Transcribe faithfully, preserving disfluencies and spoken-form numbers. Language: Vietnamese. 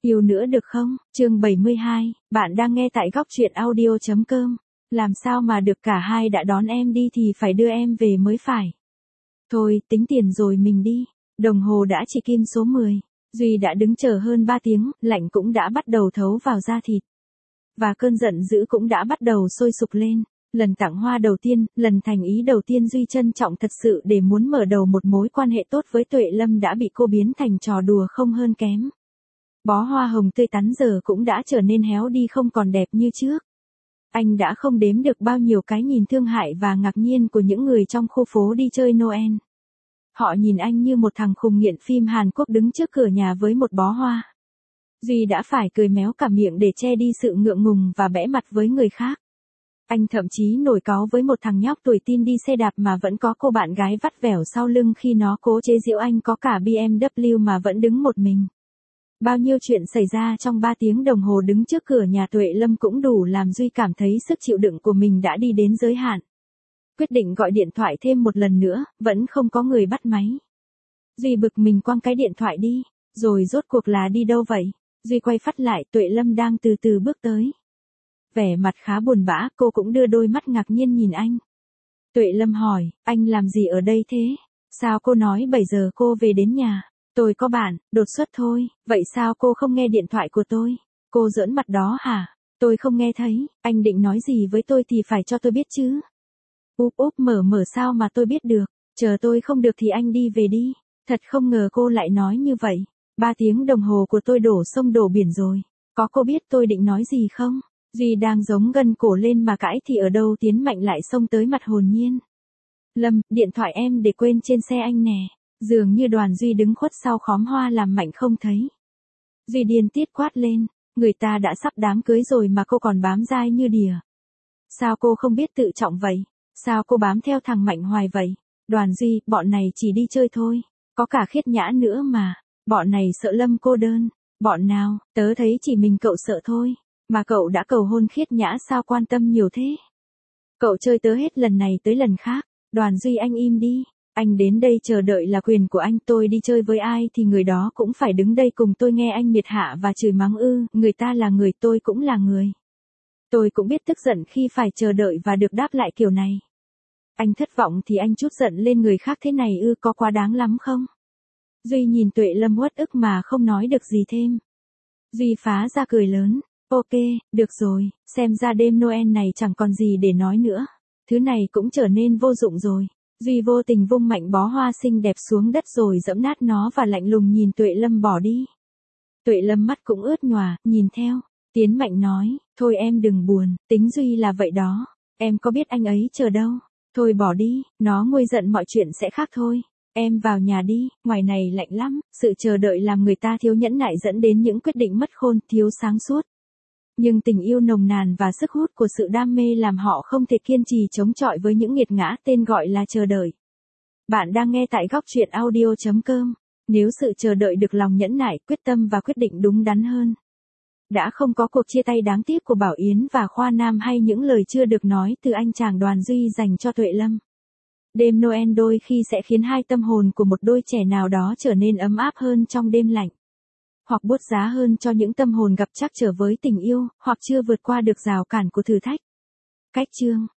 Yêu nữa được không? Chương bảy mươi hai, bạn đang nghe tại góc truyện audio chấm com. Làm sao mà được, cả hai đã đón em đi thì phải đưa em về mới phải. Thôi, tính tiền rồi mình đi. Đồng hồ đã chỉ kim số mười. Duy đã đứng chờ hơn ba tiếng, lạnh cũng đã bắt đầu thấu vào da thịt. Và cơn giận dữ cũng đã bắt đầu sôi sục lên. Lần tặng hoa đầu tiên, lần thành ý đầu tiên Duy trân trọng thật sự để muốn mở đầu một mối quan hệ tốt với Tuệ Lâm đã bị cô biến thành trò đùa không hơn kém. Bó hoa hồng tươi tắn giờ cũng đã trở nên héo đi không còn đẹp như trước. Anh đã không đếm được bao nhiêu cái nhìn thương hại và ngạc nhiên của những người trong khu phố đi chơi Noel. Họ nhìn anh như một thằng khùng nghiện phim Hàn Quốc đứng trước cửa nhà với một bó hoa. Duy đã phải cười méo cả miệng để che đi sự ngượng ngùng và bẽ mặt với người khác. Anh thậm chí nổi cáu với một thằng nhóc tuổi teen đi xe đạp mà vẫn có cô bạn gái vắt vẻo sau lưng khi nó cố chế giễu anh có cả bê em vê mà vẫn đứng một mình. Bao nhiêu chuyện xảy ra trong ba tiếng đồng hồ đứng trước cửa nhà Tuệ Lâm cũng đủ làm Duy cảm thấy sức chịu đựng của mình đã đi đến giới hạn. Quyết định gọi điện thoại thêm một lần nữa, vẫn không có người bắt máy. Duy bực mình quăng cái điện thoại đi, rồi rốt cuộc là đi đâu vậy? Duy quay phát lại, Tuệ Lâm đang từ từ bước tới. Vẻ mặt khá buồn bã, cô cũng đưa đôi mắt ngạc nhiên nhìn anh. Tuệ Lâm hỏi, anh làm gì ở đây thế? Sao cô nói bảy giờ cô về đến nhà? Tôi có bạn, đột xuất thôi, vậy sao cô không nghe điện thoại của tôi? Cô giỡn mặt đó hả? Tôi không nghe thấy, anh định nói gì với tôi thì phải cho tôi biết chứ. Úp úp mở mở sao mà tôi biết được, chờ tôi không được thì anh đi về đi. Thật không ngờ cô lại nói như vậy. Ba tiếng đồng hồ của tôi đổ sông đổ biển rồi. Có cô biết tôi định nói gì không? Duy đang giống gân cổ lên mà cãi thì ở đâu Tiến Mạnh lại xông tới mặt hồn nhiên. Lâm, điện thoại em để quên trên xe anh nè. Dường như Đoàn Duy đứng khuất sau khóm hoa làm Mạnh không thấy. Duy điên tiết quát lên, người ta đã sắp đám cưới rồi mà cô còn bám dai như đỉa. Sao cô không biết tự trọng vậy? Sao cô bám theo thằng Mạnh hoài vậy? Đoàn Duy, bọn này chỉ đi chơi thôi, có cả Khiết Nhã nữa mà. Bọn này sợ Lâm cô đơn. Bọn nào, tớ thấy chỉ mình cậu sợ thôi. Mà cậu đã cầu hôn Khiết Nhã sao quan tâm nhiều thế? Cậu chơi tớ hết lần này tới lần khác. Đoàn Duy anh im đi. Anh đến đây chờ đợi là quyền của anh, tôi đi chơi với ai thì người đó cũng phải đứng đây cùng tôi nghe anh miệt hạ và chửi mắng ư, người ta là người, tôi cũng là người. Tôi cũng biết tức giận khi phải chờ đợi và được đáp lại kiểu này. Anh thất vọng thì anh trút giận lên người khác thế này ư, có quá đáng lắm không? Duy nhìn Tuệ Lâm uất ức mà không nói được gì thêm. Duy phá ra cười lớn, ok, được rồi, xem ra đêm Noel này chẳng còn gì để nói nữa. Thứ này cũng trở nên vô dụng rồi. Duy vô tình vung mạnh bó hoa xinh đẹp xuống đất rồi giẫm nát nó và lạnh lùng nhìn Tuệ Lâm bỏ đi. Tuệ Lâm mắt cũng ướt nhòa, nhìn theo. Tiến Mạnh nói, thôi em đừng buồn, tính Duy là vậy đó. Em có biết anh ấy chờ đâu. Thôi bỏ đi, nó nguôi giận mọi chuyện sẽ khác thôi. Em vào nhà đi, ngoài này lạnh lắm. Sự chờ đợi làm người ta thiếu nhẫn nại dẫn đến những quyết định mất khôn, thiếu sáng suốt. Nhưng tình yêu nồng nàn và sức hút của sự đam mê làm họ không thể kiên trì chống chọi với những nghiệt ngã tên gọi là chờ đợi. Bạn đang nghe tại góc truyện audio chấm com. Nếu sự chờ đợi được lòng nhẫn nại, quyết tâm và quyết định đúng đắn hơn. Đã không có cuộc chia tay đáng tiếc của Bảo Yến và Khoa Nam hay những lời chưa được nói từ anh chàng Đoàn Duy dành cho Tuệ Lâm. Đêm Noel đôi khi sẽ khiến hai tâm hồn của một đôi trẻ nào đó trở nên ấm áp hơn trong đêm lạnh. Hoặc buốt giá hơn cho những tâm hồn gặp trắc trở với tình yêu, hoặc chưa vượt qua được rào cản của thử thách. Cách chương